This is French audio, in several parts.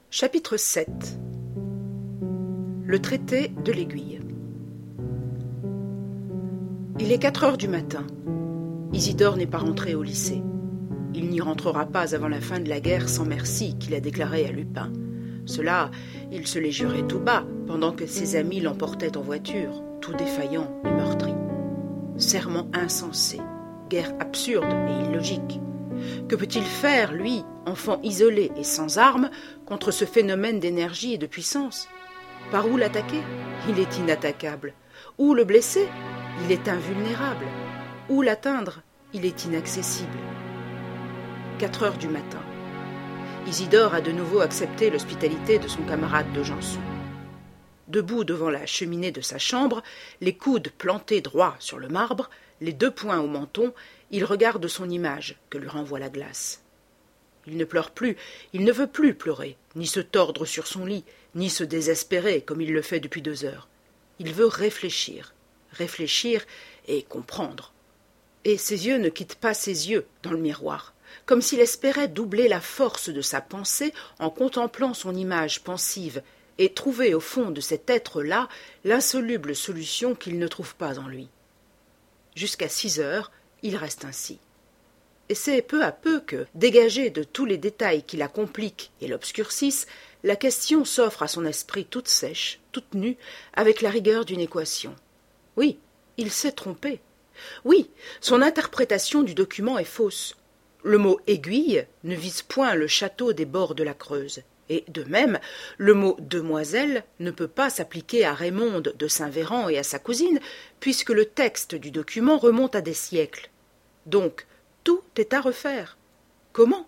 Chapitre 7. Le traité de l'aiguille. Il est 4 heures du matin. Isidore n'est pas rentré au lycée. Il n'y rentrera pas avant la fin de la guerre sans merci qu'il a déclaré à Lupin. Cela, il se l'est juré tout bas, pendant que ses amis l'emportaient en voiture, tout défaillant et meurtri. Serment insensé, guerre absurde et illogique. Que peut-il faire, lui, enfant isolé et sans armes, contre ce phénomène d'énergie et de puissance? Par où l'attaquer? Il est inattaquable. Où le blesser? Il est invulnérable. Où l'atteindre? Il est inaccessible. 4 heures du matin. Isidore a de nouveau accepté l'hospitalité de son camarade de Janson. Debout devant la cheminée de sa chambre, les coudes plantés droit sur le marbre, les 2 poings au menton, il regarde son image que lui renvoie la glace. Il ne pleure plus, il ne veut plus pleurer, ni se tordre sur son lit, ni se désespérer comme il le fait depuis 2 heures. Il veut réfléchir et comprendre. Et ses yeux ne quittent pas ses yeux dans le miroir, comme s'il espérait doubler la force de sa pensée en contemplant son image pensive et trouver au fond de cet être-là l'insoluble solution qu'il ne trouve pas en lui. Jusqu'à 6 heures, il reste ainsi. Et c'est peu à peu que, dégagé de tous les détails qui la compliquent et l'obscurcissent, la question s'offre à son esprit toute sèche, toute nue, avec la rigueur d'une équation. Oui, il s'est trompé. Oui, son interprétation du document est fausse. Le mot « aiguille » ne vise point le château des bords de la Creuse. Et de même, le mot « demoiselle » ne peut pas s'appliquer à Raymonde de Saint-Véran et à sa cousine, puisque le texte du document remonte à des siècles. Donc, tout est à refaire. Comment?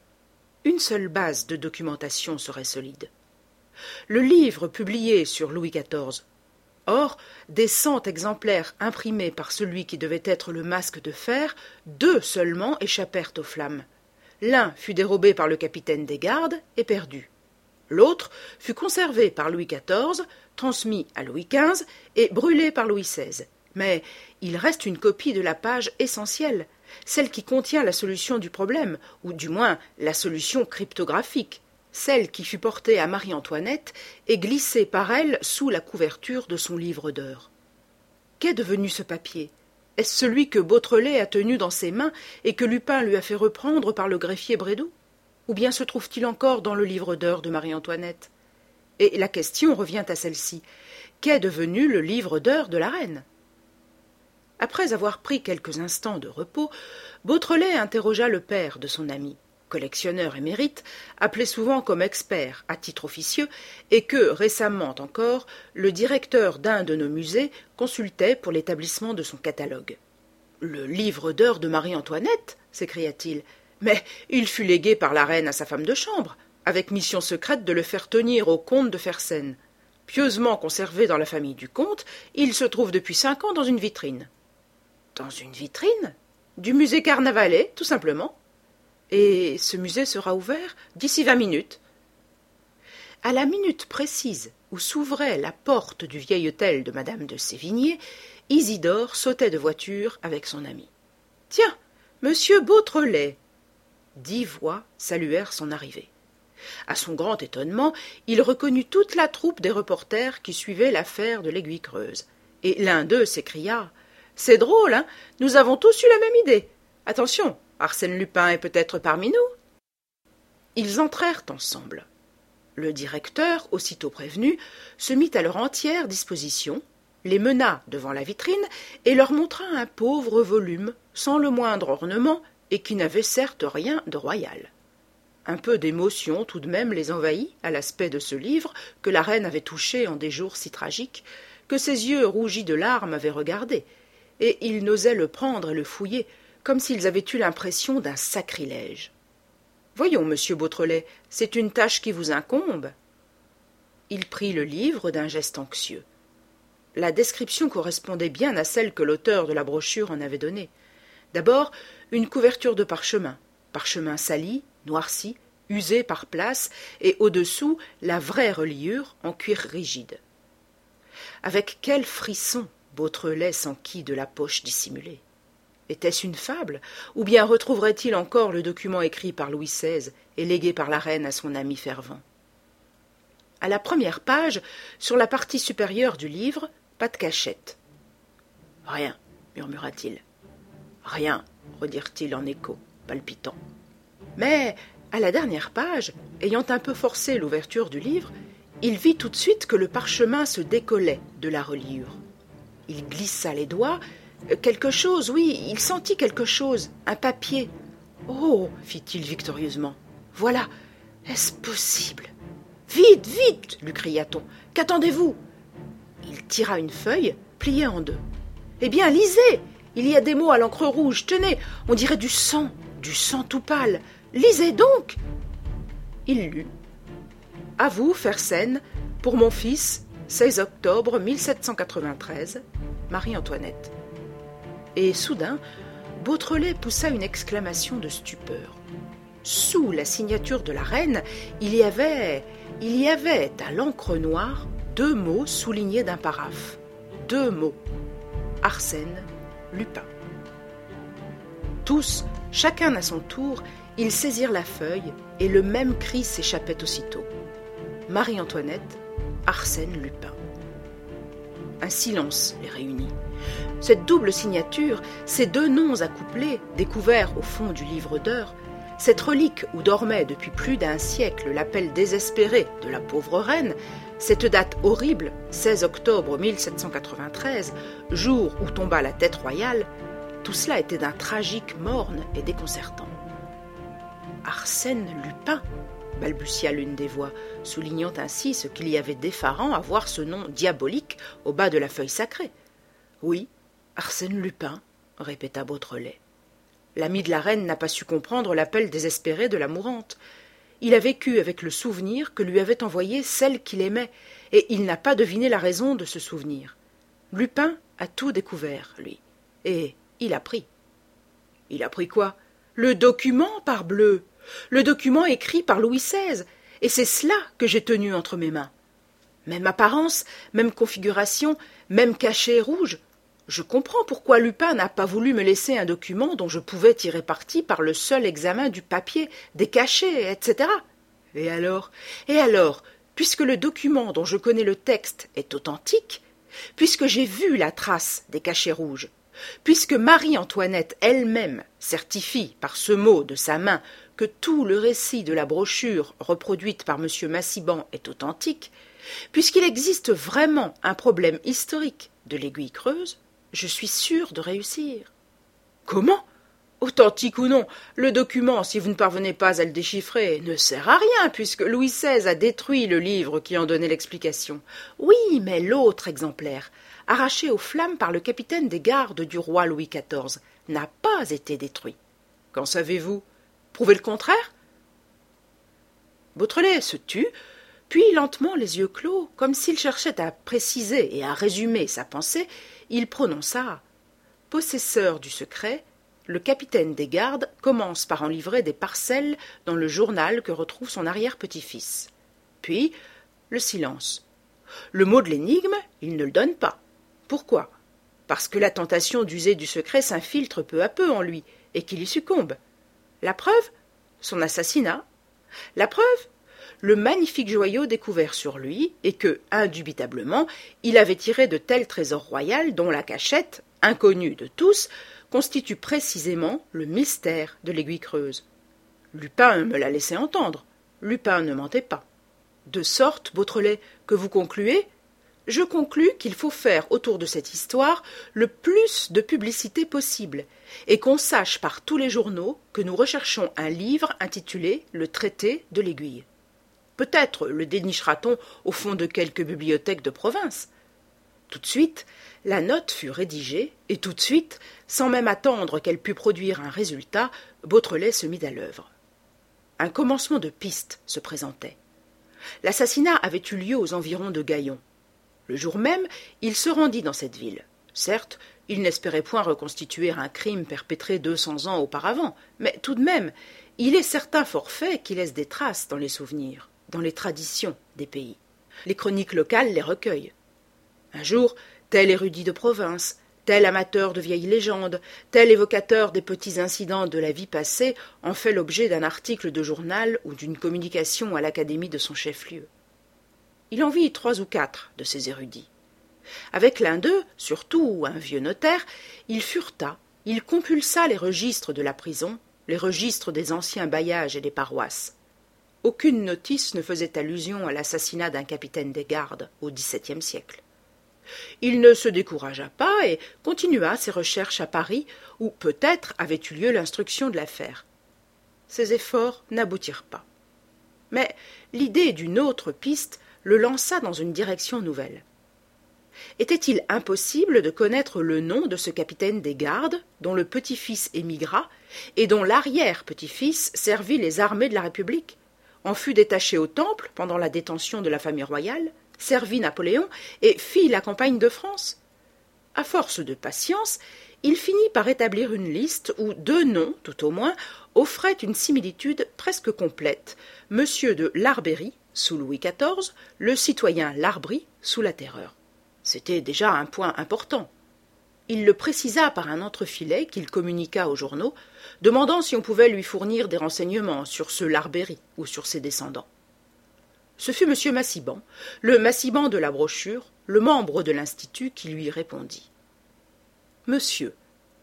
Une seule base de documentation serait solide. Le livre publié sur Louis XIV. Or, des 100 exemplaires imprimés par celui qui devait être le masque de fer, 2 seulement échappèrent aux flammes. L'un fut dérobé par le capitaine des gardes et perdu. L'autre fut conservé par Louis XIV, transmis à Louis XV et brûlé par Louis XVI. Mais il reste une copie de la page essentielle, celle qui contient la solution du problème, ou du moins la solution cryptographique, celle qui fut portée à Marie-Antoinette et glissée par elle sous la couverture de son livre d'heures. Qu'est devenu ce papier? Est-ce celui que Beautrelet a tenu dans ses mains et que Lupin lui a fait reprendre par le greffier Brédoux? Ou bien se trouve-t-il encore dans le livre d'heures de Marie-Antoinette? Et la question revient à celle-ci. Qu'est devenu le livre d'heures de la reine? Après avoir pris quelques instants de repos, Beautrelet interrogea le père de son ami, collectionneur émérite, appelé souvent comme expert à titre officieux, et que, récemment encore, le directeur d'un de nos musées consultait pour l'établissement de son catalogue. « Le livre d'heures de Marie-Antoinette » s'écria-t-il. « Mais il fut légué par la reine à sa femme de chambre, avec mission secrète de le faire tenir au comte de Fersen. Pieusement conservé dans la famille du comte, il se trouve depuis 5 ans dans une vitrine. » Dans une vitrine? Du musée Carnavalet, tout simplement. Et ce musée sera ouvert d'ici 20 minutes. À la minute précise où s'ouvrait la porte du vieil hôtel de madame de Sévigné, Isidore sautait de voiture avec son ami. « Tiens, monsieur Beautrelet !» 10 voix saluèrent son arrivée. À son grand étonnement, il reconnut toute la troupe des reporters qui suivaient l'affaire de l'Aiguille Creuse. Et l'un d'eux s'écria « C'est drôle, hein? Nous avons tous eu la même idée. Attention, Arsène Lupin est peut-être parmi nous. » Ils entrèrent ensemble. Le directeur, aussitôt prévenu, se mit à leur entière disposition, les mena devant la vitrine et leur montra un pauvre volume, sans le moindre ornement, et qui n'avait certes rien de royal. Un peu d'émotion tout de même les envahit à l'aspect de ce livre que la reine avait touché en des jours si tragiques, que ses yeux rougis de larmes avaient regardé, et ils n'osaient le prendre et le fouiller, comme s'ils avaient eu l'impression d'un sacrilège. « Voyons, monsieur Beautrelet, c'est une tâche qui vous incombe. » Il prit le livre d'un geste anxieux. La description correspondait bien à celle que l'auteur de la brochure en avait donnée. D'abord, une couverture de parchemin sali, noirci, usé par places, et au-dessous, la vraie reliure en cuir rigide. Avec quel frisson Beautrelet s'enquit de la poche dissimulée. Était-ce une fable, ou bien retrouverait-il encore le document écrit par Louis XVI et légué par la reine à son ami fervent? À la première page, sur la partie supérieure du livre, pas de cachette. « Rien, murmura-t-il. « Rien, redirent-ils en écho, palpitant. Mais, à la dernière page, ayant un peu forcé l'ouverture du livre, il vit tout de suite que le parchemin se décollait de la reliure. Il glissa les doigts. Quelque chose, oui, il sentit quelque chose, un papier. « Oh !» fit-il victorieusement. « Voilà, est-ce possible ?»« Vite, vite !» lui cria-t-on. « Qu'attendez-vous » Il tira une feuille, pliée en deux. « Eh bien, lisez ! Il y a des mots à l'encre rouge. Tenez, on dirait du sang tout pâle. Lisez donc !» Il lut. « À vous, Fersen, pour mon fils, 16 octobre 1793, Marie-Antoinette. » Et soudain, Beautrelet poussa une exclamation de stupeur. Sous la signature de la reine, il y avait à l'encre noire 2 mots soulignés d'un paraphe. 2 mots. Arsène Lupin. Tous, chacun à son tour, ils saisirent la feuille et le même cri s'échappait aussitôt. Marie-Antoinette, Arsène Lupin. Un silence les réunit. Cette double signature, ces 2 noms accouplés, découverts au fond du livre d'heures, cette relique où dormait depuis plus d'1 siècle l'appel désespéré de la pauvre reine, cette date horrible, 16 octobre 1793, jour où tomba la tête royale, tout cela était d'un tragique morne et déconcertant. « Arsène Lupin !» balbutia l'une des voix, soulignant ainsi ce qu'il y avait d'effarant à voir ce nom diabolique au bas de la feuille sacrée. « Oui, Arsène Lupin !» répéta Beautrelet. L'ami de la reine n'a pas su comprendre l'appel désespéré de la mourante. Il a vécu avec le souvenir que lui avait envoyé celle qu'il aimait, et il n'a pas deviné la raison de ce souvenir. Lupin a tout découvert, lui, et il a pris. Il a pris quoi? Le document, parbleu! Le document écrit par Louis XVI, et c'est cela que j'ai tenu entre mes mains. Même apparence, même configuration, même cachet rouge. Je comprends pourquoi Lupin n'a pas voulu me laisser un document dont je pouvais tirer parti par le seul examen du papier, des cachets, etc. Et alors, puisque le document dont je connais le texte est authentique, puisque j'ai vu la trace des cachets rouges, puisque Marie-Antoinette elle-même certifie par ce mot de sa main que tout le récit de la brochure reproduite par M. Massiban est authentique, puisqu'il existe vraiment un problème historique de l'aiguille creuse, je suis sûr de réussir. Comment? Authentique ou non, le document, si vous ne parvenez pas à le déchiffrer, ne sert à rien, puisque Louis XVI a détruit le livre qui en donnait l'explication. Oui, mais l'autre exemplaire, arraché aux flammes par le capitaine des gardes du roi Louis XIV, n'a pas été détruit. Qu'en savez-vous? Prouvez le contraire? Beautrelet se tut, puis lentement les yeux clos, comme s'il cherchait à préciser et à résumer sa pensée, il prononça « Possesseur du secret, le capitaine des gardes commence par en livrer des parcelles dans le journal que retrouve son arrière-petit-fils. » Puis, le silence. Le mot de l'énigme, il ne le donne pas. Pourquoi? Parce que la tentation d'user du secret s'infiltre peu à peu en lui, et qu'il y succombe. La preuve? Son assassinat. La preuve? Le magnifique joyau découvert sur lui, et que, indubitablement, il avait tiré de tel trésor royal dont la cachette, inconnue de tous, constitue précisément le mystère de l'aiguille creuse. Lupin me l'a laissé entendre. Lupin ne mentait pas. De sorte, Beautrelet, que vous concluez? Je conclus qu'il faut faire autour de cette histoire le plus de publicité possible, et qu'on sache par tous les journaux que nous recherchons un livre intitulé « Le traité de l'aiguille ». Peut-être le dénichera-t-on au fond de quelque bibliothèque de province. Tout de suite, la note fut rédigée, et tout de suite, sans même attendre qu'elle pût produire un résultat, Beautrelet se mit à l'œuvre. Un commencement de piste se présentait. L'assassinat avait eu lieu aux environs de Gaillon. Le jour même, il se rendit dans cette ville. Certes, il n'espérait point reconstituer un crime perpétré 200 ans auparavant, mais tout de même, il est certains forfaits qui laissent des traces dans les souvenirs, dans les traditions des pays. Les chroniques locales les recueillent. Un jour, tel érudit de province, tel amateur de vieilles légendes, tel évocateur des petits incidents de la vie passée en fait l'objet d'un article de journal ou d'une communication à l'académie de son chef-lieu. Il en vit 3 ou 4 de ces érudits. Avec l'un d'eux, surtout un vieux notaire, il fureta, il compulsa les registres de la prison, les registres des anciens bailliages et des paroisses. Aucune notice ne faisait allusion à l'assassinat d'un capitaine des gardes au XVIIe siècle. Il ne se découragea pas et continua ses recherches à Paris, où peut-être avait eu lieu l'instruction de l'affaire. Ses efforts n'aboutirent pas. Mais l'idée d'une autre piste le lança dans une direction nouvelle. Était-il impossible de connaître le nom de ce capitaine des gardes dont le petit-fils émigra et dont l'arrière-petit-fils servit les armées de la République, en fut détaché au Temple pendant la détention de la famille royale, servit Napoléon et fit la campagne de France? À force de patience, il finit par établir une liste où 2 noms, tout au moins, offraient une similitude presque complète. Monsieur de Larbeyrie, sous Louis XIV, le citoyen Larbry, sous la Terreur. C'était déjà un point important. Il le précisa par un entrefilet qu'il communiqua aux journaux, demandant si on pouvait lui fournir des renseignements sur ce Larbeyrie ou sur ses descendants. Ce fut M. Massiban, le Massiban de la brochure, le membre de l'Institut, qui lui répondit. « Monsieur,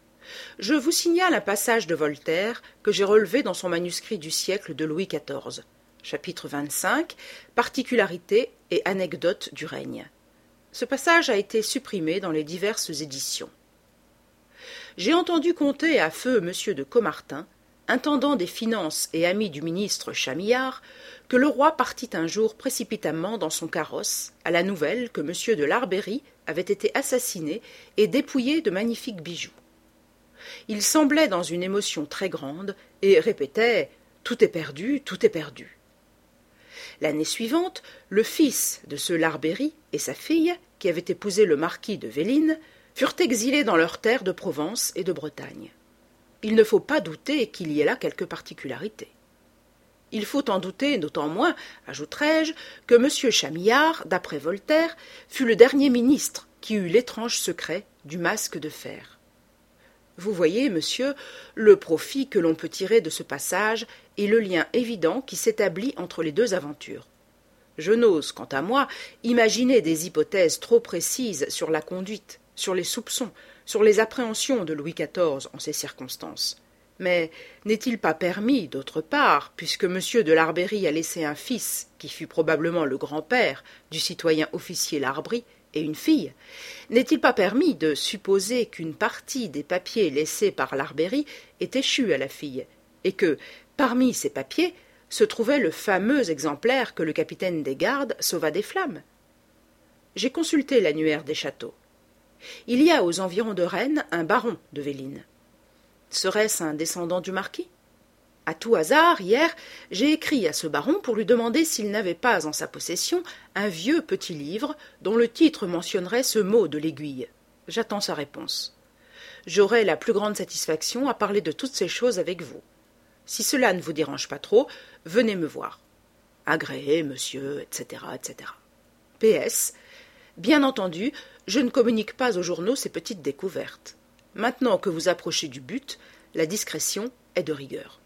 je vous signale un passage de Voltaire que j'ai relevé dans son manuscrit du siècle de Louis XIV, chapitre 25, particularités et anecdotes du règne. Ce passage a été supprimé dans les diverses éditions. J'ai entendu conter à feu M. de Caumartin, intendant des finances et ami du ministre Chamillard, que le roi partit un jour précipitamment dans son carrosse à la nouvelle que M. de Larbeyrie avait été assassiné et dépouillé de magnifiques bijoux. Il semblait dans une émotion très grande et répétait « Tout est perdu, tout est perdu ». L'année suivante, le fils de ce Larbeyrie et sa fille, qui avaient épousé le marquis de Vélines, furent exilés dans leurs terres de Provence et de Bretagne. Il ne faut pas douter qu'il y ait là quelques particularités. Il faut en douter d'autant moins, ajouterai-je, que M. Chamillard, d'après Voltaire, fut le dernier ministre qui eut l'étrange secret du masque de fer. Vous voyez, monsieur, le profit que l'on peut tirer de ce passage et le lien évident qui s'établit entre les 2 aventures. Je n'ose, quant à moi, imaginer des hypothèses trop précises sur la conduite, sur les soupçons, sur les appréhensions de Louis XIV en ces circonstances. Mais n'est-il pas permis, d'autre part, puisque M. de Larbeyrie a laissé un fils, qui fut probablement le grand-père du citoyen officier Larbry, et une fille, n'est-il pas permis de supposer qu'une partie des papiers laissés par Larbeyrie est échue à la fille, et que, parmi ces papiers, se trouvait le fameux exemplaire que le capitaine des gardes sauva des flammes? J'ai consulté l'annuaire des châteaux. Il y a aux environs de Rennes un baron de Vélines. Serait-ce un descendant du marquis? À tout hasard, hier, j'ai écrit à ce baron pour lui demander s'il n'avait pas en sa possession un vieux petit livre dont le titre mentionnerait ce mot de l'aiguille. J'attends sa réponse. J'aurai la plus grande satisfaction à parler de toutes ces choses avec vous. Si cela ne vous dérange pas trop, venez me voir. Agréé, monsieur, etc., etc. PS. Bien entendu, je ne communique pas aux journaux ces petites découvertes. Maintenant que vous approchez du but, la discrétion est de rigueur.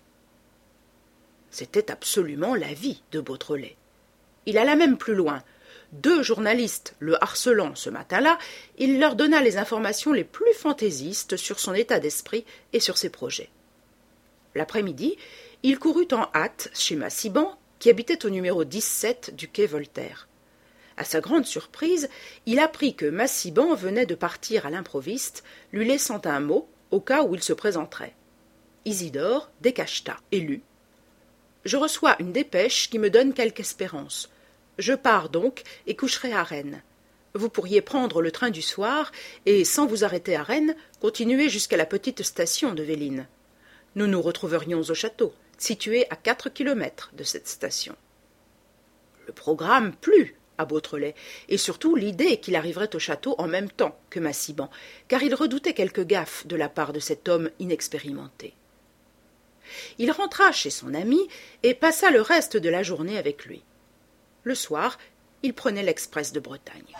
C'était absolument l'avis de Beautrelet. Il alla même plus loin. 2 journalistes le harcelant ce matin-là, il leur donna les informations les plus fantaisistes sur son état d'esprit et sur ses projets. L'après-midi, il courut en hâte chez Massiban, qui habitait au numéro 17 du quai Voltaire. À sa grande surprise, il apprit que Massiban venait de partir à l'improviste, lui laissant un mot au cas où il se présenterait. Isidore décacheta et lut. « Je reçois une dépêche qui me donne quelque espérance. Je pars donc et coucherai à Rennes. Vous pourriez prendre le train du soir et, sans vous arrêter à Rennes, continuer jusqu'à la petite station de Vélines. Nous nous retrouverions au château, situé à 4 kilomètres de cette station. » Le programme plut à Beautrelet, et surtout l'idée qu'il arriverait au château en même temps que Massiban, car il redoutait quelque gaffe de la part de cet homme inexpérimenté. Il rentra chez son ami et passa le reste de la journée avec lui. Le soir, il prenait l'express de Bretagne.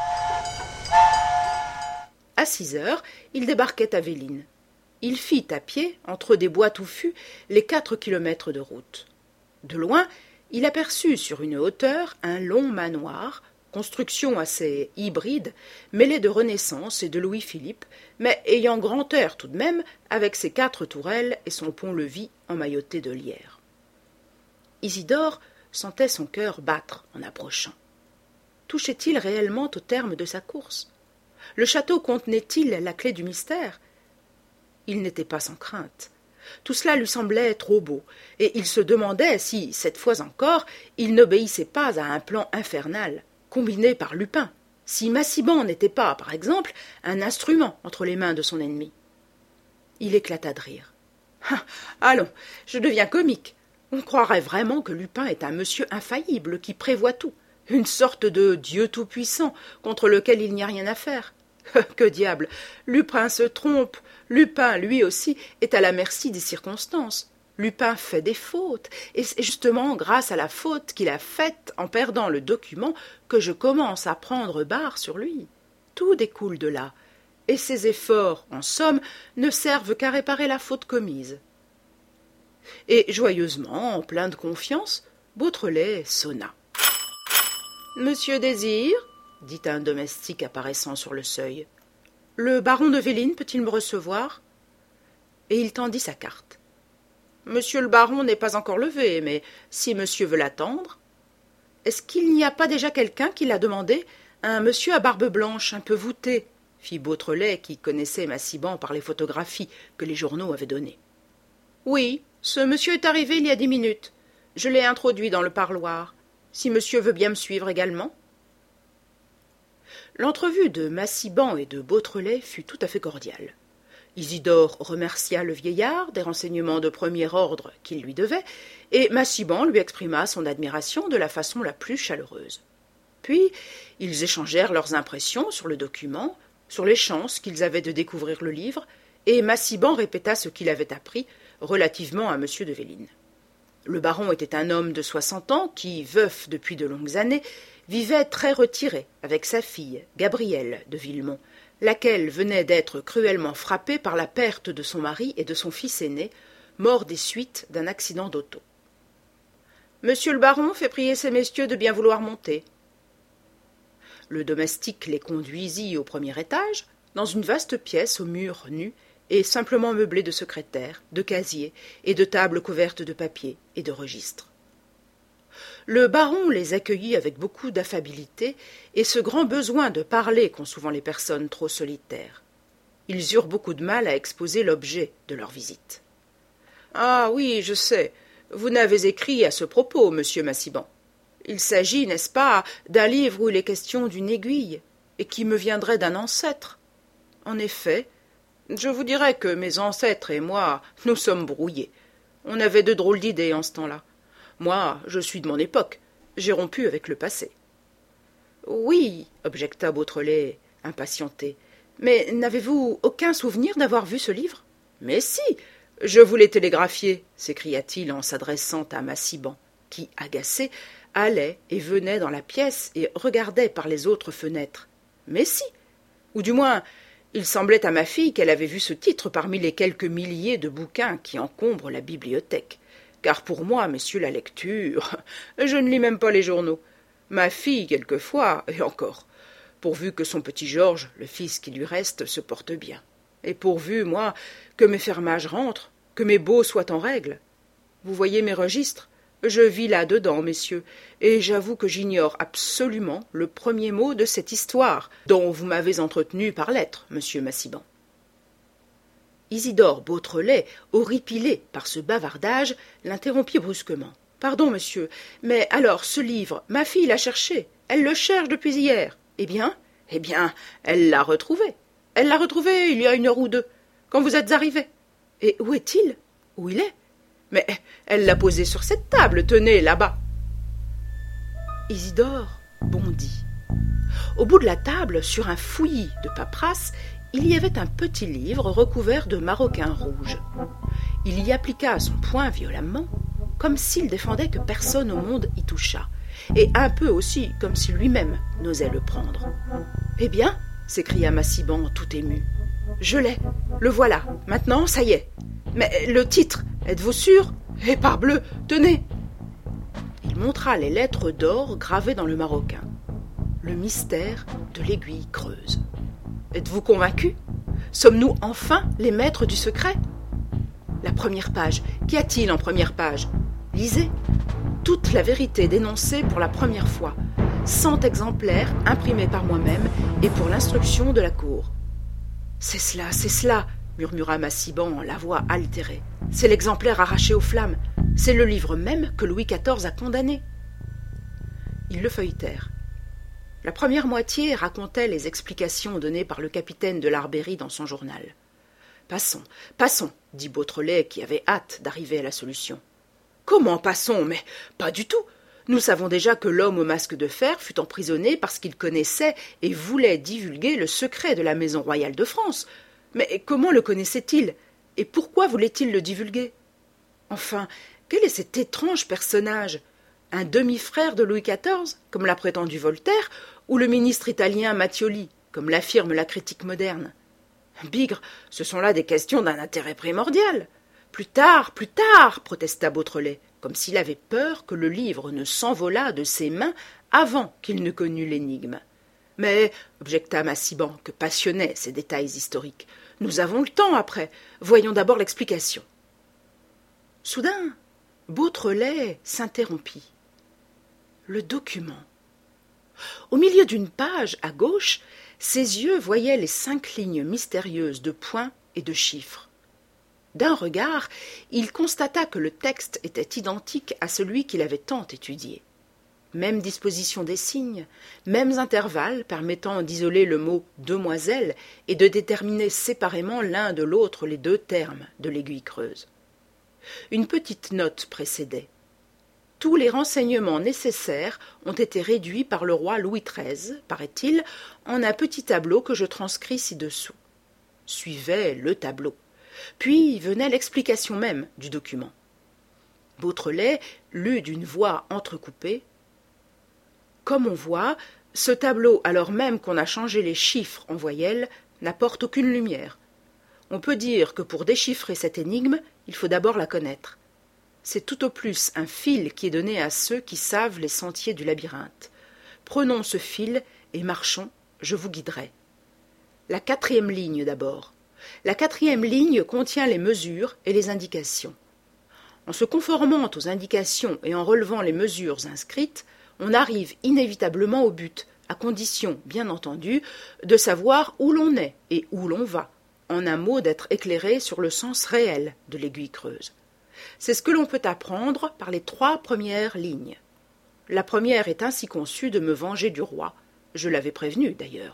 À 6 heures, il débarquait à Vélines. Il fit à pied, entre des bois touffus, les 4 kilomètres de route. De loin, il aperçut sur une hauteur un long manoir, construction assez hybride, mêlée de Renaissance et de Louis-Philippe, mais ayant grand air tout de même, avec ses 4 tourelles et son pont-levis emmailloté de lierre. Isidore sentait son cœur battre en approchant. Touchait-il réellement au terme de sa course? Le château contenait-il la clé du mystère? Il n'était pas sans crainte. Tout cela lui semblait trop beau, et il se demandait si, cette fois encore, il n'obéissait pas à un plan infernal, combiné par Lupin, si Massiban n'était pas, par exemple, un instrument entre les mains de son ennemi. Il éclata de rire. Ah, allons, je deviens comique. On croirait vraiment que Lupin est un monsieur infaillible qui prévoit tout, une sorte de Dieu tout-puissant contre lequel il n'y a rien à faire. Que diable, Lupin se trompe. Lupin, lui aussi, est à la merci des circonstances. Lupin fait des fautes, et c'est justement grâce à la faute qu'il a faite en perdant le document que je commence à prendre barre sur lui. Tout découle de là, et ses efforts, en somme, ne servent qu'à réparer la faute commise. Et joyeusement, plein de confiance, Beautrelet sonna. « Monsieur Désir ?» dit un domestique apparaissant sur le seuil. « Le baron de Vélines peut-il me recevoir ?» Et il tendit sa carte. « Monsieur le baron n'est pas encore levé, mais si monsieur veut l'attendre… »« Est-ce qu'il n'y a pas déjà quelqu'un qui l'a demandé, un monsieur à barbe blanche, un peu voûté ?» fit Beautrelet, qui connaissait Massiban par les photographies que les journaux avaient données. « Oui, ce monsieur est arrivé il y a 10 minutes. Je l'ai introduit dans le parloir. Si monsieur veut bien me suivre également. » L'entrevue de Massiban et de Beautrelet fut tout à fait cordiale. Isidore remercia le vieillard des renseignements de premier ordre qu'il lui devait, et Massiban lui exprima son admiration de la façon la plus chaleureuse. Puis ils échangèrent leurs impressions sur le document, sur les chances qu'ils avaient de découvrir le livre, et Massiban répéta ce qu'il avait appris relativement à M. de Vélines. Le baron était un homme de 60 ans qui, veuf depuis de longues années, vivait très retiré avec sa fille, Gabrielle de Villemont, laquelle venait d'être cruellement frappée par la perte de son mari et de son fils aîné, mort des suites d'un accident d'auto. « Monsieur le baron fait prier ces messieurs de bien vouloir monter. » Le domestique les conduisit au premier étage, dans une vaste pièce aux murs nus et simplement meublée de secrétaires, de casiers et de tables couvertes de papier et de registres. Le baron les accueillit avec beaucoup d'affabilité et ce grand besoin de parler qu'ont souvent les personnes trop solitaires. Ils eurent beaucoup de mal à exposer l'objet de leur visite. « Ah oui, je sais, vous n'avez écrit à ce propos, monsieur Massiban. Il s'agit, n'est-ce pas, d'un livre où il est question d'une aiguille, et qui me viendrait d'un ancêtre. En effet, je vous dirais que mes ancêtres et moi, nous sommes brouillés. On avait de drôles d'idées en ce temps-là. Moi, je suis de mon époque. J'ai rompu avec le passé. »« Oui, objecta Beautrelet, impatienté. Mais n'avez-vous aucun souvenir d'avoir vu ce livre ? »« Mais si, je vous l'ai télégraphié, s'écria-t-il en s'adressant à Massiban, qui, agacé, allait et venait dans la pièce et regardait par les autres fenêtres. Mais si, ou du moins, il semblait à ma fille qu'elle avait vu ce titre parmi les quelques milliers de bouquins qui encombrent la bibliothèque. Car pour moi, messieurs, la lecture, je ne lis même pas les journaux. Ma fille, quelquefois, et encore, pourvu que son petit Georges, le fils qui lui reste, se porte bien. Et pourvu, moi, que mes fermages rentrent, que mes baux soient en règle. Vous voyez mes registres ? Je vis là-dedans, messieurs, et j'avoue que j'ignore absolument le premier mot de cette histoire dont vous m'avez entretenu par lettre, monsieur Massiban. Isidore Beautrelet, horripilé par ce bavardage, l'interrompit brusquement. « Pardon, monsieur, mais alors ce livre, ma fille l'a cherché, elle le cherche depuis hier. Eh bien, elle l'a retrouvé. Elle l'a retrouvé il y a 1 heure ou 2, quand vous êtes arrivé. Et où est-il ? Où il est ? Mais elle l'a posé sur cette table, tenez, là-bas. » Isidore bondit. Au bout de la table, sur un fouillis de paperasses, il y avait un petit livre recouvert de maroquin rouge. Il y appliqua son poing violemment, comme s'il défendait que personne au monde y touchât, et un peu aussi comme si lui-même n'osait le prendre. « Eh bien » s'écria Massiban tout ému. « Je l'ai, le voilà, maintenant ça y est. Mais le titre, êtes-vous sûr ? Et parbleu, tenez !» Il montra les lettres d'or gravées dans le maroquin. Le mystère de l'aiguille creuse. Êtes-vous convaincu? Sommes-nous enfin les maîtres du secret? La première page. Qu'y a-t-il en première page? Lisez. Toute la vérité dénoncée pour la première fois. 100 exemplaires imprimés par moi-même et pour l'instruction de la cour. C'est cela, murmura Massiban, la voix altérée. C'est l'exemplaire arraché aux flammes. C'est le livre même que Louis XIV a condamné. Ils le feuilletèrent. La première moitié racontait les explications données par le capitaine de l'Arbérie dans son journal. Passons, dit Beautrelet, qui avait hâte d'arriver à la solution. Comment passons? Mais pas du tout. Nous savons déjà que l'homme au masque de fer fut emprisonné parce qu'il connaissait et voulait divulguer le secret de la maison royale de France. Mais comment le connaissait-il? Et pourquoi voulait-il le divulguer? Enfin, quel est cet étrange personnage? Un demi-frère de Louis XIV, comme l'a prétendu Voltaire, ou le ministre italien Mattioli, comme l'affirme la critique moderne? Bigre, ce sont là des questions d'un intérêt primordial. Plus tard, protesta Beautrelet, comme s'il avait peur que le livre ne s'envolât de ses mains avant qu'il ne connût l'énigme. Mais, objecta Massiban, que passionnaient ces détails historiques, nous avons le temps après. Voyons d'abord l'explication. Soudain, Beautrelet s'interrompit. Le document. Au milieu d'une page, à gauche, ses yeux voyaient les 5 lignes mystérieuses de points et de chiffres. D'un regard, il constata que le texte était identique à celui qu'il avait tant étudié. Même disposition des signes, mêmes intervalles permettant d'isoler le mot « demoiselle » et de déterminer séparément l'un de l'autre les 2 termes de l'aiguille creuse. Une petite note précédait. Tous les renseignements nécessaires ont été réduits par le roi Louis XIII, paraît-il, en un petit tableau que je transcris ci-dessous. Suivait le tableau. Puis venait l'explication même du document. Beautrelet lut d'une voix entrecoupée. Comme on voit, ce tableau, alors même qu'on a changé les chiffres en voyelles, n'apporte aucune lumière. On peut dire que pour déchiffrer cette énigme, il faut d'abord la connaître. C'est tout au plus un fil qui est donné à ceux qui savent les sentiers du labyrinthe. Prenons ce fil et marchons, je vous guiderai. La 4e ligne d'abord. La 4e ligne contient les mesures et les indications. En se conformant aux indications et en relevant les mesures inscrites, on arrive inévitablement au but, à condition, bien entendu, de savoir où l'on est et où l'on va, en un mot d'être éclairé sur le sens réel de l'aiguille creuse. C'est ce que l'on peut apprendre par les 3 premières lignes. La première est ainsi conçue de me venger du roi. Je l'avais prévenu, d'ailleurs.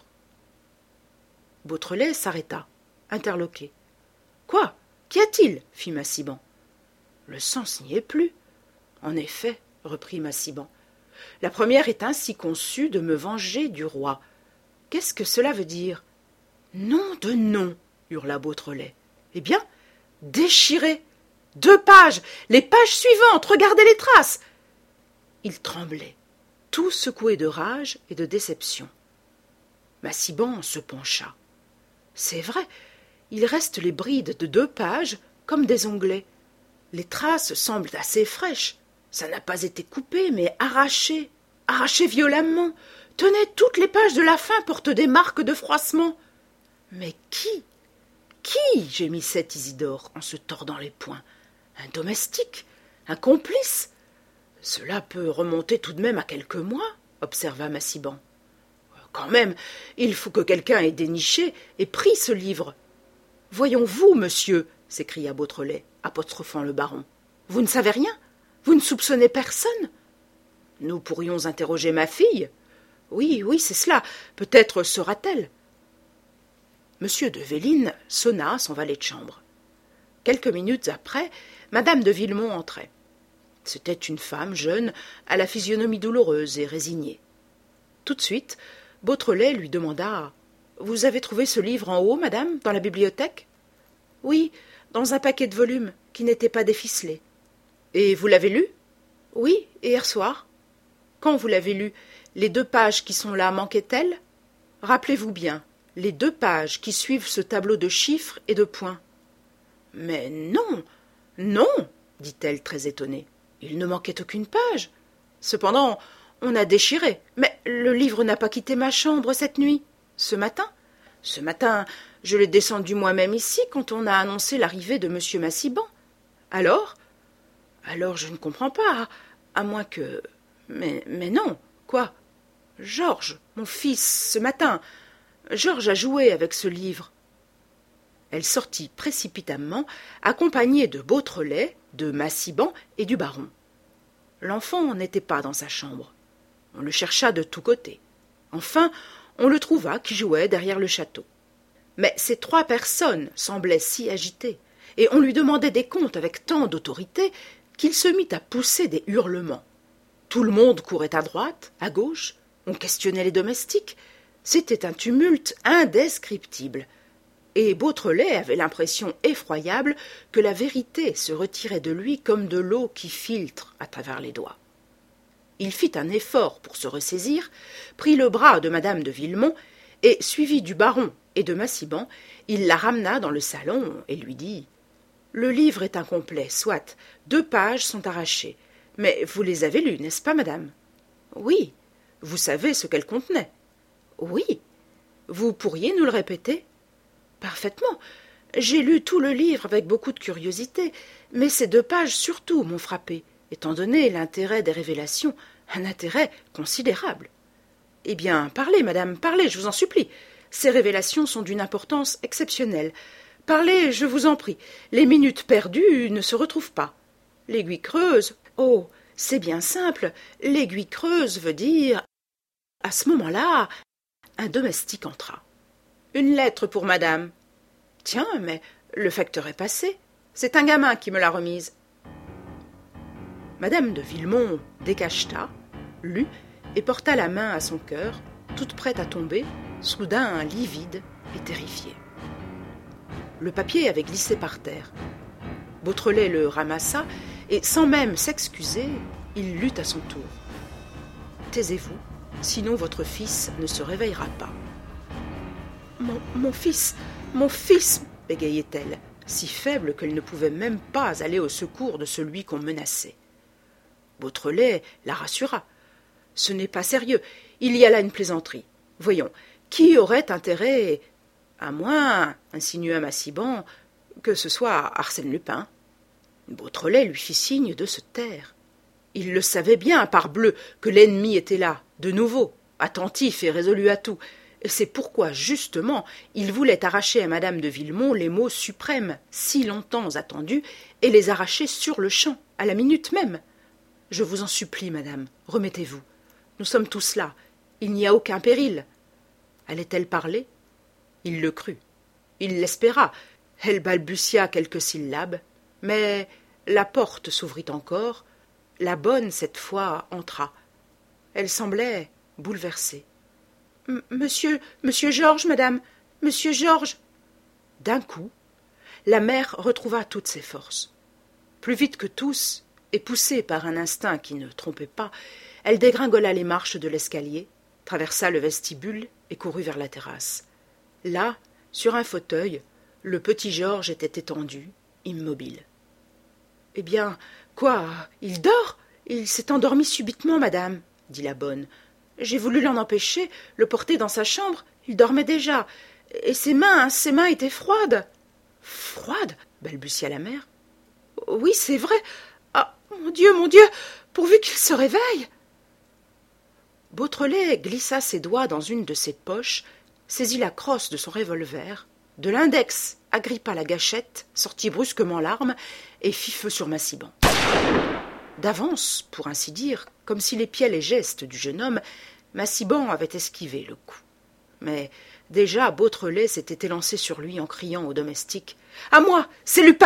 Beautrelet s'arrêta, interloqué. « Quoi? Qu'y a-t-il » fit Massiban. « Le sens n'y est plus. » « En effet, » reprit Massiban, « la première est ainsi conçue de me venger du roi. Qu'est-ce que cela veut dire ?»« Nom de nom » hurla Beautrelet. « Eh bien, déchirez 2 pages, les pages suivantes, regardez les traces !» Il tremblait, tout secoué de rage et de déception. Massiban se pencha. C'est vrai, il reste les brides de 2 pages comme des onglets. Les traces semblent assez fraîches. Ça n'a pas été coupé, mais arraché violemment. Tenez, toutes les pages de la fin portent des marques de froissement. Mais qui gémissait Isidore en se tordant les poings. Un domestique, un complice. Cela peut remonter tout de même à quelques mois, observa Massiban. Quand même, il faut que quelqu'un ait déniché et pris ce livre. Voyons-vous, monsieur, s'écria Beautrelet, apostrophant le baron. Vous ne savez rien? Vous ne soupçonnez personne? Nous pourrions interroger ma fille. Oui, c'est cela. Peut-être saura-t-elle. Monsieur de Vélines sonna son valet de chambre. Quelques minutes après, madame de Villemont entrait. C'était une femme jeune, à la physionomie douloureuse et résignée. Tout de suite, Beautrelet lui demanda « Vous avez trouvé ce livre en haut, madame, dans la bibliothèque ?»« Oui, dans un paquet de volumes, qui n'était pas déficelé. »« Et vous l'avez lu ?»« Oui, hier soir. »« Quand vous l'avez lu, les 2 pages qui sont là manquaient-elles ? Rappelez-vous bien, les 2 pages qui suivent ce tableau de chiffres et de points. »« Mais non, dit-elle très étonnée. Il ne manquait aucune page. Cependant, on a déchiré. Mais le livre n'a pas quitté ma chambre cette nuit. Ce matin, je l'ai descendu moi-même ici quand on a annoncé l'arrivée de M. Massiban. Alors, je ne comprends pas, à moins que... Mais non, quoi? Georges, mon fils, ce matin, Georges a joué avec ce livre. Elle sortit précipitamment, accompagnée de Beautrelet, de Massiban et du baron. L'enfant n'était pas dans sa chambre. On le chercha de tous côtés. Enfin, on le trouva qui jouait derrière le château. Mais ces 3 personnes semblaient si agitées, et on lui demandait des comptes avec tant d'autorité qu'il se mit à pousser des hurlements. Tout le monde courait à droite, à gauche, on questionnait les domestiques. C'était un tumulte indescriptible. Et Beautrelet avait l'impression effroyable que la vérité se retirait de lui comme de l'eau qui filtre à travers les doigts. Il fit un effort pour se ressaisir, prit le bras de madame de Villemont, et, suivi du baron et de Massiban, il la ramena dans le salon et lui dit « Le livre est incomplet, soit, 2 pages sont arrachées. Mais vous les avez lues, n'est-ce pas, madame ?»« Oui. »« Vous savez ce qu'elles contenaient ?»« Oui. »« Vous pourriez nous le répéter ?»« Parfaitement. J'ai lu tout le livre avec beaucoup de curiosité, mais ces 2 pages surtout m'ont frappé, étant donné l'intérêt des révélations, un intérêt considérable. »« Eh bien, parlez, madame, parlez, je vous en supplie. Ces révélations sont d'une importance exceptionnelle. Parlez, je vous en prie. Les minutes perdues ne se retrouvent pas. L'aiguille creuse... Oh, c'est bien simple. L'aiguille creuse veut dire... » À ce moment-là, un domestique entra. « Une lettre pour madame. »« Tiens, mais le facteur est passé. C'est un gamin qui me l'a remise. » Madame de Villemont décacheta, lut et porta la main à son cœur, toute prête à tomber, soudain livide et terrifiée. Le papier avait glissé par terre. Beautrelet le ramassa et, sans même s'excuser, il lut à son tour. « Taisez-vous, sinon votre fils ne se réveillera pas. »« Mon fils, bégayait-elle, si faible qu'elle ne pouvait même pas aller au secours de celui qu'on menaçait. Beautrelet la rassura. « Ce n'est pas sérieux, il y a là une plaisanterie. Voyons, qui aurait intérêt, à moins, insinua Massiban, que ce soit Arsène Lupin ?» Beautrelet lui fit signe de se taire. Il le savait bien, parbleu, que l'ennemi était là, de nouveau, attentif et résolu à tout. C'est pourquoi, justement, il voulait arracher à madame de Villemont les mots suprêmes, si longtemps attendus, et les arracher sur-le-champ, à la minute même. « Je vous en supplie, madame, remettez-vous. Nous sommes tous là. Il n'y a aucun péril. » Allait-elle parler? Il le crut. Il l'espéra. Elle balbutia quelques syllabes, mais la porte s'ouvrit encore. La bonne, cette fois, entra. Elle semblait bouleversée. « Monsieur Georges, madame, monsieur Georges !» D'un coup, la mère retrouva toutes ses forces. Plus vite que tous, et poussée par un instinct qui ne trompait pas, elle dégringola les marches de l'escalier, traversa le vestibule et courut vers la terrasse. Là, sur un fauteuil, le petit Georges était étendu, immobile. « Eh bien, quoi, il dort? Il s'est endormi subitement, madame, » dit la bonne. « J'ai voulu l'en empêcher, le porter dans sa chambre, il dormait déjà, et ses mains étaient froides. »« Froides ?» balbutia la mère. « Oui, c'est vrai. Ah, mon Dieu, pourvu qu'il se réveille !» Beautrelet glissa ses doigts dans une de ses poches, saisit la crosse de son revolver, de l'index agrippa la gâchette, sortit brusquement l'arme et fit feu sur Massiban. D'avance, pour ainsi dire, comme s'il épiait les gestes du jeune homme, Massiban avait esquivé le coup. Mais déjà Beautrelet s'était élancé sur lui en criant au domestique « À moi, c'est Lupin !»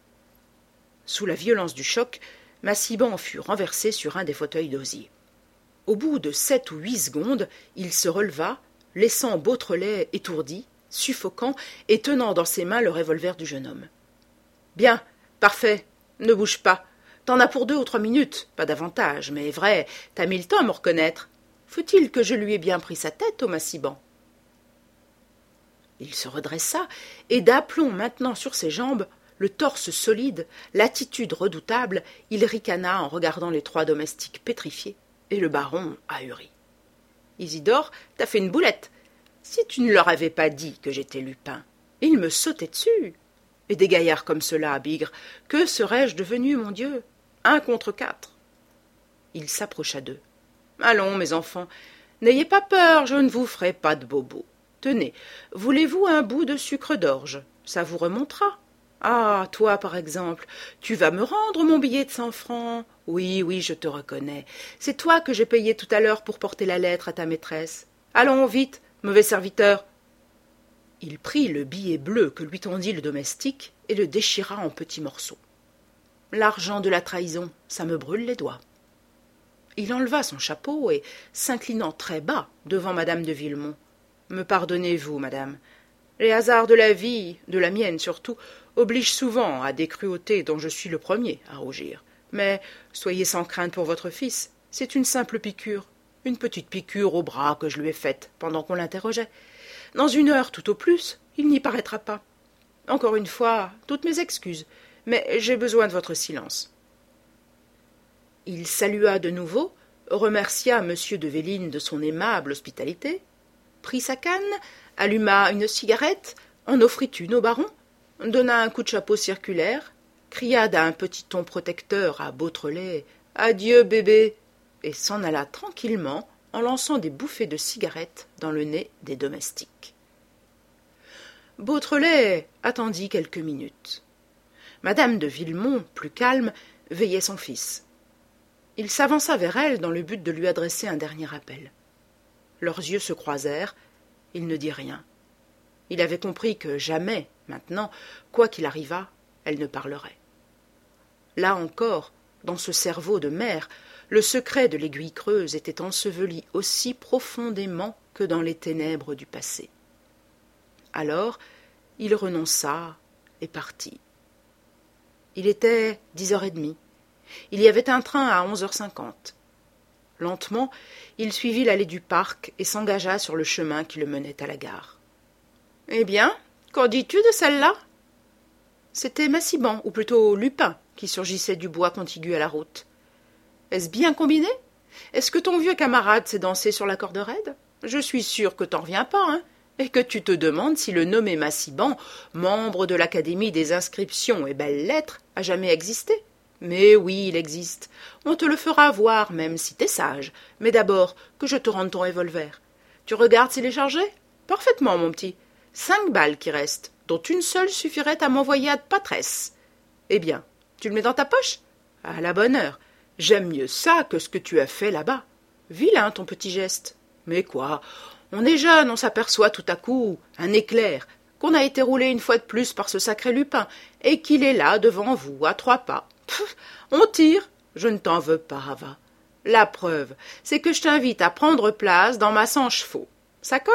Sous la violence du choc, Massiban fut renversé sur un des fauteuils d'osier. Au bout de 7 ou 8 secondes, il se releva, laissant Beautrelet étourdi, suffocant et tenant dans ses mains le revolver du jeune homme. « Bien, parfait, ne bouge pas. T'en as pour 2 ou 3 minutes, pas davantage, mais vrai, t'as mis le temps à me reconnaître. Faut-il que je lui ai bien pris sa tête au Massiban ?» Il se redressa, et d'aplomb maintenant sur ses jambes, Le torse solide, l'attitude redoutable, il ricana en regardant les 3 domestiques pétrifiés, et le baron ahuri. « Isidore, t'as fait une boulette. Si tu ne leur avais pas dit que j'étais Lupin, ils me sautaient dessus. Et des gaillards comme cela, Bigre, que serais-je devenu, mon Dieu? 1 contre 4. » Il s'approcha d'eux. « Allons, mes enfants, n'ayez pas peur, je ne vous ferai pas de bobos. Tenez, voulez-vous un bout de sucre d'orge? Ça vous remontera. Ah, toi, par exemple, tu vas me rendre mon billet de 100 francs. Oui, oui, je te reconnais. C'est toi que j'ai payé tout à l'heure pour porter la lettre à ta maîtresse. Allons, vite, mauvais serviteur. » Il prit le billet bleu que lui tendit le domestique et le déchira en petits morceaux. « L'argent de la trahison, ça me brûle les doigts. » Il enleva son chapeau et, s'inclinant très bas devant madame de Villemont, « Me pardonnez-vous, madame. Les hasards de la vie, de la mienne surtout, obligent souvent à des cruautés dont je suis le premier à rougir. Mais soyez sans crainte pour votre fils, c'est une simple piqûre, une petite piqûre au bras que je lui ai faite pendant qu'on l'interrogeait. Dans 1 heure tout au plus, il n'y paraîtra pas. Encore une fois, toutes mes excuses, mais j'ai besoin de votre silence. » Il salua de nouveau, remercia M. de Vélines de son aimable hospitalité, prit sa canne, alluma une cigarette, en offrit une au baron, donna un coup de chapeau circulaire, cria d'un petit ton protecteur à Beautrelet « Adieu, bébé !» et s'en alla tranquillement en lançant des bouffées de cigarette dans le nez des domestiques. Beautrelet attendit quelques minutes. Madame de Villemont, plus calme, veillait son fils. Il s'avança vers elle dans le but de lui adresser un dernier appel. Leurs yeux se croisèrent, il ne dit rien. Il avait compris que jamais, maintenant, quoi qu'il arrivât, elle ne parlerait. Là encore, dans ce cerveau de mère, le secret de l'aiguille creuse était enseveli aussi profondément que dans les ténèbres du passé. Alors, il renonça et partit. Il était 10h30. Il y avait un train à 11h50. Lentement, il suivit l'allée du parc et s'engagea sur le chemin qui le menait à la gare. « Eh bien, qu'en dis-tu de celle-là » C'était Massiban, ou plutôt Lupin, qui surgissait du bois contigu à la route. « Est-ce bien combiné? Est-ce que ton vieux camarade s'est dansé sur la corde raide? Je suis sûr que t'en reviens pas, hein, et que tu te demandes si le nommé Massiban, membre de l'Académie des inscriptions et belles-lettres, a jamais existé. Mais oui, il existe. On te le fera voir, même si t'es sage. Mais d'abord, que je te rende ton revolver. Tu regardes s'il est chargé? Parfaitement, mon petit. 5 balles qui restent, dont une seule suffirait à m'envoyer à Patresse. Eh bien, tu le mets dans ta poche? À la bonne heure. J'aime mieux ça que ce que tu as fait là-bas. Vilain, ton petit geste. Mais quoi? On est jeune, on s'aperçoit tout à coup, un éclair, qu'on a été roulé une fois de plus par ce sacré Lupin, et qu'il est là devant vous, à 3 pas. Pff, on tire. Je ne t'en veux pas, va. La preuve, c'est que je t'invite à prendre place dans ma 100 chevaux. Ça colle?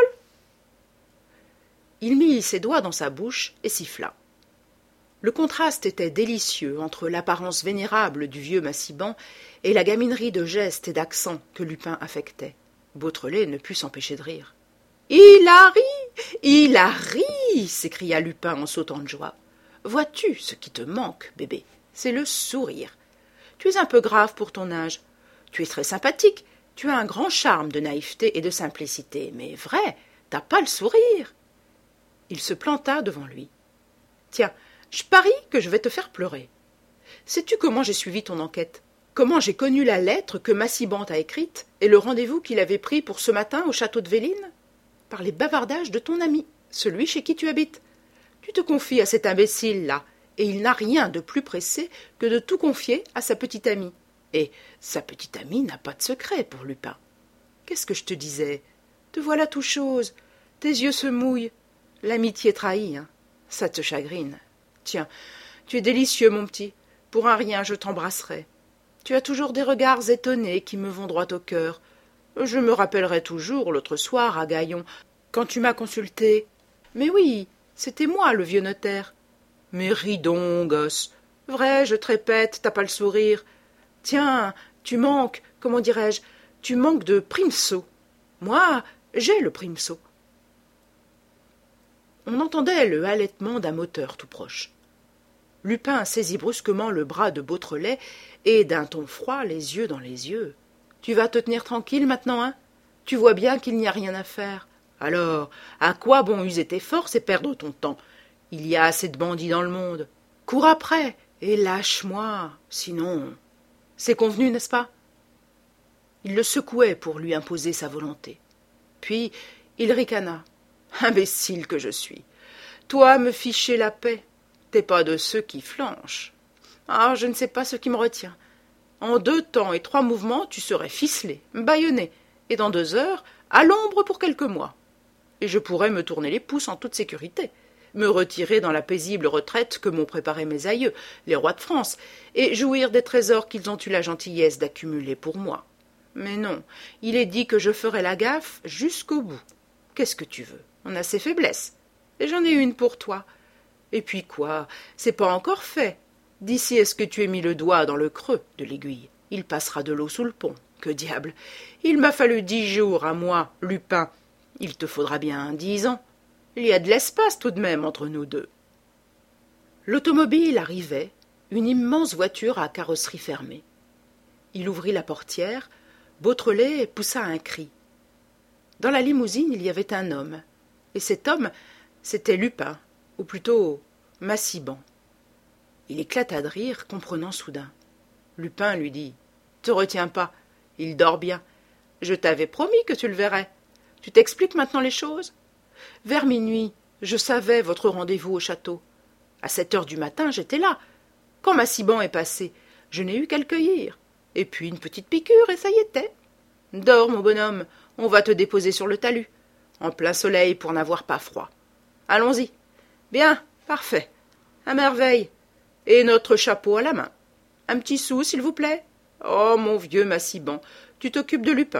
Il mit ses doigts dans sa bouche et siffla. Le contraste était délicieux entre l'apparence vénérable du vieux Massiban et la gaminerie de gestes et d'accent que Lupin affectait. Beautrelet ne put s'empêcher de rire. « Il a ri! Il a ri !» s'écria Lupin en sautant de joie. « Vois-tu ce qui te manque, bébé? C'est le sourire. Tu es un peu grave pour ton âge. Tu es très sympathique. Tu as un grand charme de naïveté et de simplicité. Mais vrai, t'as pas le sourire. » Il se planta devant lui. « Tiens, je parie que je vais te faire pleurer. Sais-tu comment j'ai suivi ton enquête? Comment j'ai connu la lettre que Massiban t'a écrite et le rendez-vous qu'il avait pris pour ce matin au château de Vélines? Par les bavardages de ton ami, celui chez qui tu habites. Tu te confies à cet imbécile-là, et il n'a rien de plus pressé que de tout confier à sa petite amie. Et sa petite amie n'a pas de secret pour Lupin. Qu'est-ce que je te disais? Te voilà tout chose. Tes yeux se mouillent. L'amitié trahie, hein. Ça te chagrine. Tiens, tu es délicieux, mon petit. Pour un rien, je t'embrasserai. Tu as toujours des regards étonnés qui me vont droit au cœur. Je me rappellerai toujours l'autre soir à Gaillon, quand tu m'as consulté. Mais oui, c'était moi, le vieux notaire. Mais ris donc, gosse. Vrai, je te répète, t'as pas le sourire. Tiens, tu manques, comment dirais-je, tu manques de primesaut. Moi, j'ai le primesaut. On entendait le halètement d'un moteur tout proche. Lupin saisit brusquement le bras de Beautrelet et, d'un ton froid, les yeux dans les yeux. « Tu vas te tenir tranquille maintenant, hein? Tu vois bien qu'il n'y a rien à faire. Alors, à quoi bon user tes forces et perdre ton temps? Il y a assez de bandits dans le monde. Cours après et lâche-moi, sinon... C'est convenu, n'est-ce pas ?» Il le secouait pour lui imposer sa volonté. Puis il ricana. « Imbécile que je suis! Toi, me ficher la paix, t'es pas de ceux qui flanchent. Ah, je ne sais pas ce qui me retient. En 2 temps et 3 mouvements, tu serais ficelé, bâillonné, et dans 2 heures, à l'ombre pour quelques mois. Et je pourrais me tourner les pouces en toute sécurité, me retirer dans la paisible retraite que m'ont préparée mes aïeux, les rois de France, et jouir des trésors qu'ils ont eu la gentillesse d'accumuler pour moi. Mais non, il est dit que je ferai la gaffe jusqu'au bout. Qu'est-ce que tu veux? On a ses faiblesses. Et j'en ai une pour toi. Et puis quoi? C'est pas encore fait. D'ici est-ce que tu aies mis le doigt dans le creux de l'aiguille? Il passera de l'eau sous le pont. Que diable! Il m'a fallu 10 jours à moi, Lupin. Il te faudra bien 10 ans. Il y a de l'espace tout de même entre nous deux. L'automobile arrivait, une immense voiture à carrosserie fermée. Il ouvrit la portière. Beautrelet poussa un cri. Dans la limousine, il y avait un homme. Et cet homme, c'était Lupin, ou plutôt Massiban. Il éclata de rire, comprenant soudain. Lupin lui dit « Te retiens pas, il dort bien. Je t'avais promis que tu le verrais. Tu t'expliques maintenant les choses? Vers minuit, je savais votre rendez-vous au château. À 7 heures du matin, j'étais là. Quand Massiban est passé, je n'ai eu qu'à le cueillir. Et puis une petite piqûre, et ça y était. Dors, mon bonhomme, on va te déposer sur le talus. En plein soleil pour n'avoir pas froid. Allons-y. Bien, parfait. À merveille. Et notre chapeau à la main. Un petit sou, s'il vous plaît. Oh, mon vieux Massiban, tu t'occupes de Lupin. »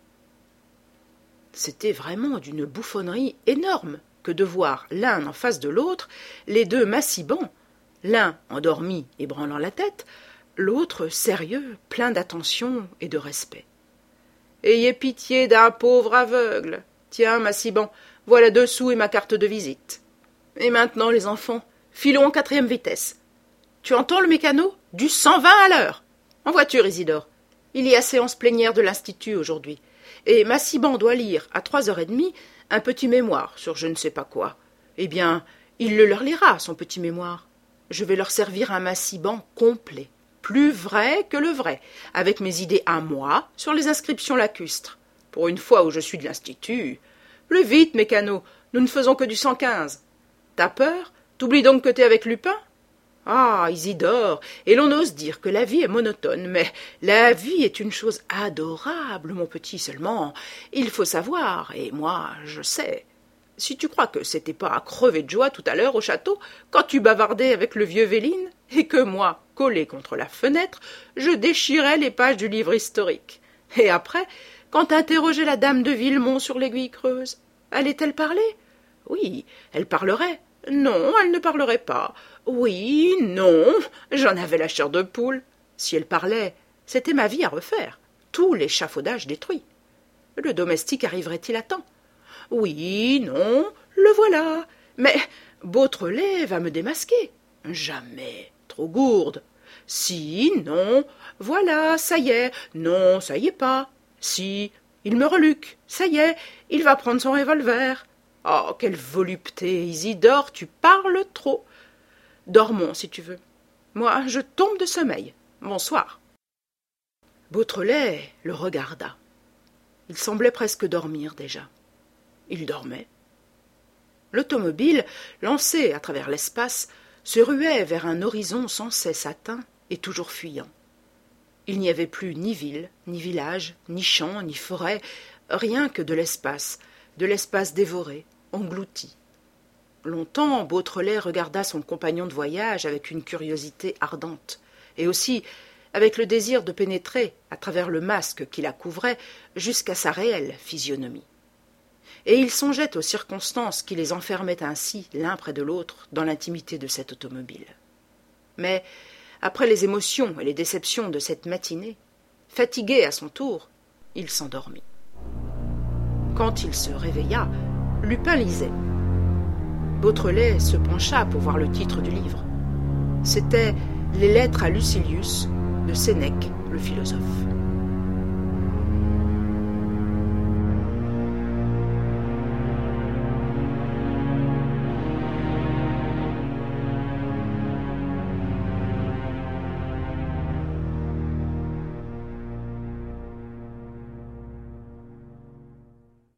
C'était vraiment d'une bouffonnerie énorme que de voir l'un en face de l'autre, les deux Massiban, l'un endormi et branlant la tête, l'autre sérieux, plein d'attention et de respect. « Ayez pitié d'un pauvre aveugle. Tiens, Massiban, voilà 2 sous et ma carte de visite. Et maintenant, les enfants, filons en 4e vitesse. Tu entends le mécano? Du 120 à l'heure. En voiture, Isidore. Il y a séance plénière de l'Institut aujourd'hui. Et Massiban doit lire à 3h30 un petit mémoire sur je ne sais pas quoi. Eh bien, il le leur lira, son petit mémoire. Je vais leur servir un Massiban complet, plus vrai que le vrai, avec mes idées à moi sur les inscriptions lacustres. Pour une fois où je suis de l'Institut. Plus vite, mécano, nous ne faisons que du 115. T'as peur? T'oublies donc que t'es avec Lupin? Ah, Isidore, et l'on ose dire que la vie est monotone, mais la vie est une chose adorable, mon petit, seulement. Il faut savoir, et moi, je sais. Si tu crois que c'était pas à crever de joie tout à l'heure au château, quand tu bavardais avec le vieux Véline, et que moi, collé contre la fenêtre, je déchirais les pages du livre historique. Et après, quand t'interrogeais la dame de Villemont sur l'aiguille creuse, allait-elle parler? Oui, elle parlerait. Non, elle ne parlerait pas. Oui, non, j'en avais la chair de poule. Si elle parlait, c'était ma vie à refaire, tout l'échafaudage détruit. Le domestique arriverait-il à temps? Oui, non, le voilà. Mais Beautrelet va me démasquer. Jamais, trop gourde. Si, non, voilà, ça y est. Non, ça y est pas. Si, il me reluque. Ça y est, il va prendre son revolver. Oh, quelle volupté, Isidore, tu parles trop. Dormons, si tu veux. Moi, je tombe de sommeil. Bonsoir. Beautrelet le regarda. Il semblait presque dormir déjà. Il dormait. L'automobile, lancée à travers l'espace, se ruait vers un horizon sans cesse atteint et toujours fuyant. Il n'y avait plus ni ville, ni village, ni champs, ni forêt, rien que de l'espace dévoré, englouti. Longtemps, Beautrelet regarda son compagnon de voyage avec une curiosité ardente, et aussi avec le désir de pénétrer, à travers le masque qui la couvrait, jusqu'à sa réelle physionomie. Et il songeait aux circonstances qui les enfermaient ainsi, l'un près de l'autre, dans l'intimité de cette automobile. Mais, après les émotions et les déceptions de cette matinée, fatigué à son tour, il s'endormit. Quand il se réveilla, Lupin lisait. Beautrelet se pencha pour voir le titre du livre. C'étaient les lettres à Lucilius de Sénèque, le philosophe.